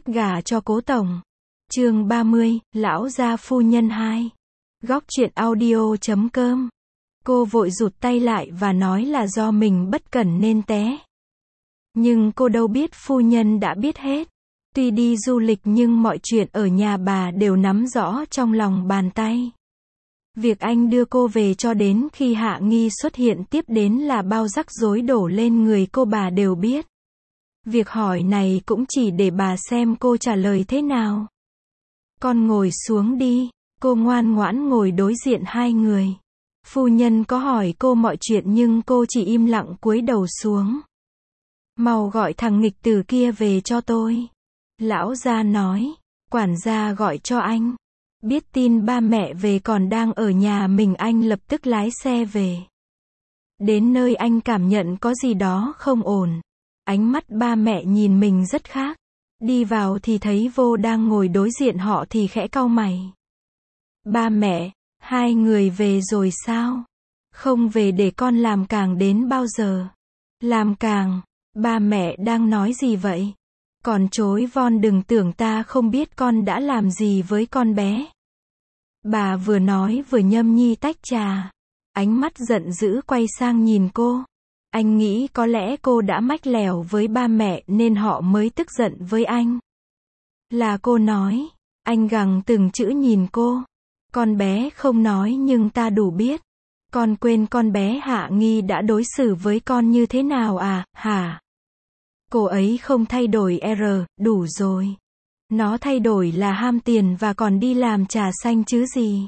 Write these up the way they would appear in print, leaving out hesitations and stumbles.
gả cho cố tổng. Chương 30, lão gia phu nhân 2. Góc truyện audio.com. Cô vội rụt tay lại và nói là do mình bất cẩn nên té. Nhưng cô đâu biết phu nhân đã biết hết. Tuy đi du lịch nhưng mọi chuyện ở nhà bà đều nắm rõ trong lòng bàn tay. Việc anh đưa cô về cho đến khi Hạ Nghi xuất hiện tiếp đến là bao rắc rối đổ lên người cô bà đều biết. Việc hỏi này cũng chỉ để bà xem cô trả lời thế nào. Con ngồi xuống đi, cô ngoan ngoãn ngồi đối diện hai người. Phu nhân có hỏi cô mọi chuyện nhưng cô chỉ im lặng cúi đầu xuống. Mau gọi thằng nghịch tử kia về cho tôi. Lão gia nói, quản gia gọi cho anh. Biết tin ba mẹ về còn đang ở nhà mình, anh lập tức lái xe về. Đến nơi anh cảm nhận có gì đó không ổn. Ánh mắt ba mẹ nhìn mình rất khác. Đi vào thì thấy Vô đang ngồi đối diện họ thì khẽ cau mày. Ba mẹ, hai người về rồi sao? Không về để con làm càng đến bao giờ? Làm càng? Ba mẹ đang nói gì vậy? Còn chối von, đừng tưởng ta không biết con đã làm gì với con bé. Bà vừa nói vừa nhâm nhi tách trà. Ánh mắt giận dữ quay sang nhìn cô. Anh nghĩ có lẽ cô đã mách lèo với ba mẹ nên họ mới tức giận với anh. Là cô nói. Anh gằn từng chữ nhìn cô. Con bé không nói nhưng ta đủ biết. Con quên con bé Hạ Nghi đã đối xử với con như thế nào à, hả? Cô ấy không thay đổi đủ rồi. Nó thay đổi là ham tiền và còn đi làm trà xanh chứ gì.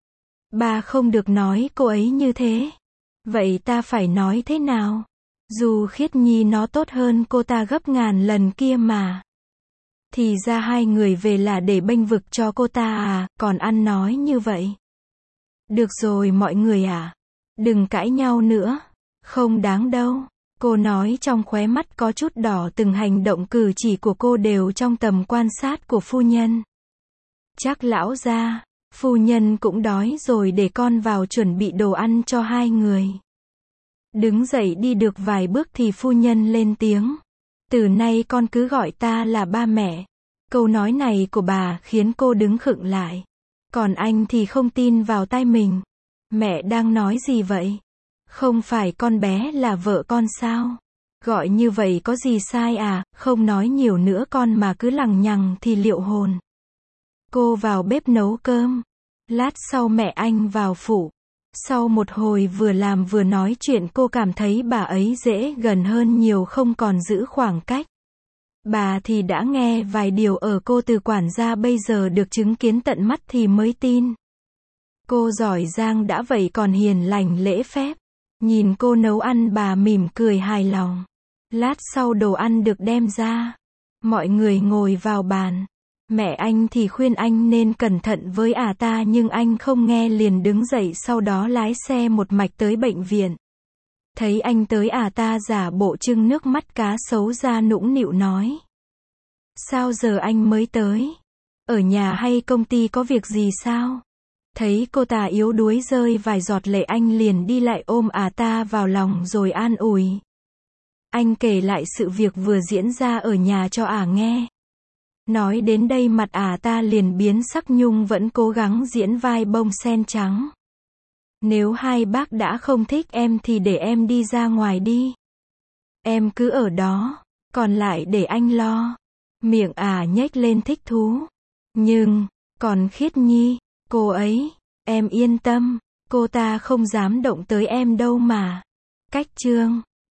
Ba không được nói cô ấy như thế. Vậy ta phải nói thế nào? Dù Khiết Nhi nó tốt hơn cô ta gấp ngàn lần kia mà. Thì ra hai người về là để bênh vực cho cô ta à, còn ăn nói như vậy. Được rồi mọi người à. Đừng cãi nhau nữa. Không đáng đâu. Cô nói trong khóe mắt có chút đỏ, từng hành động cử chỉ của cô đều trong tầm quan sát của phu nhân. Chắc lão gia, phu nhân cũng đói rồi, để con vào chuẩn bị đồ ăn cho hai người. Đứng dậy đi được vài bước thì phu nhân lên tiếng. Từ nay con cứ gọi ta là ba mẹ. Câu nói này của bà khiến cô đứng khựng lại. Còn anh thì không tin vào tai mình. Mẹ đang nói gì vậy? Không phải con bé là vợ con sao? Gọi như vậy có gì sai à? Không nói nhiều nữa con mà cứ lằng nhằng thì liệu hồn. Cô vào bếp nấu cơm. Lát sau mẹ anh vào phụ. Sau một hồi vừa làm vừa nói chuyện, cô cảm thấy bà ấy dễ gần hơn nhiều, không còn giữ khoảng cách. Bà thì đã nghe vài điều ở cô từ quản gia, bây giờ được chứng kiến tận mắt thì mới tin. Cô giỏi giang đã vậy còn hiền lành lễ phép. Nhìn cô nấu ăn bà mỉm cười hài lòng. Lát sau đồ ăn được đem ra. Mọi người ngồi vào bàn. Mẹ anh thì khuyên anh nên cẩn thận với ta nhưng anh không nghe, liền đứng dậy sau đó lái xe một mạch tới bệnh viện. Thấy anh tới ta giả bộ trưng nước mắt cá sấu ra nũng nịu nói. Sao giờ anh mới tới? Ở nhà hay công ty có việc gì sao? Thấy cô ta yếu đuối rơi vài giọt lệ, anh liền đi lại ôm ta vào lòng rồi an ủi. Anh kể lại sự việc vừa diễn ra ở nhà cho nghe. Nói đến đây mặt ta liền biến sắc, nhưng vẫn cố gắng diễn vai bông sen trắng. Nếu hai bác đã không thích em thì để em đi ra ngoài đi. Em cứ ở đó, còn lại để anh lo. Miệng nhếch lên thích thú. Nhưng, còn Khiết Nhi, cô ấy, em yên tâm, cô ta không dám động tới em đâu mà. Cách chương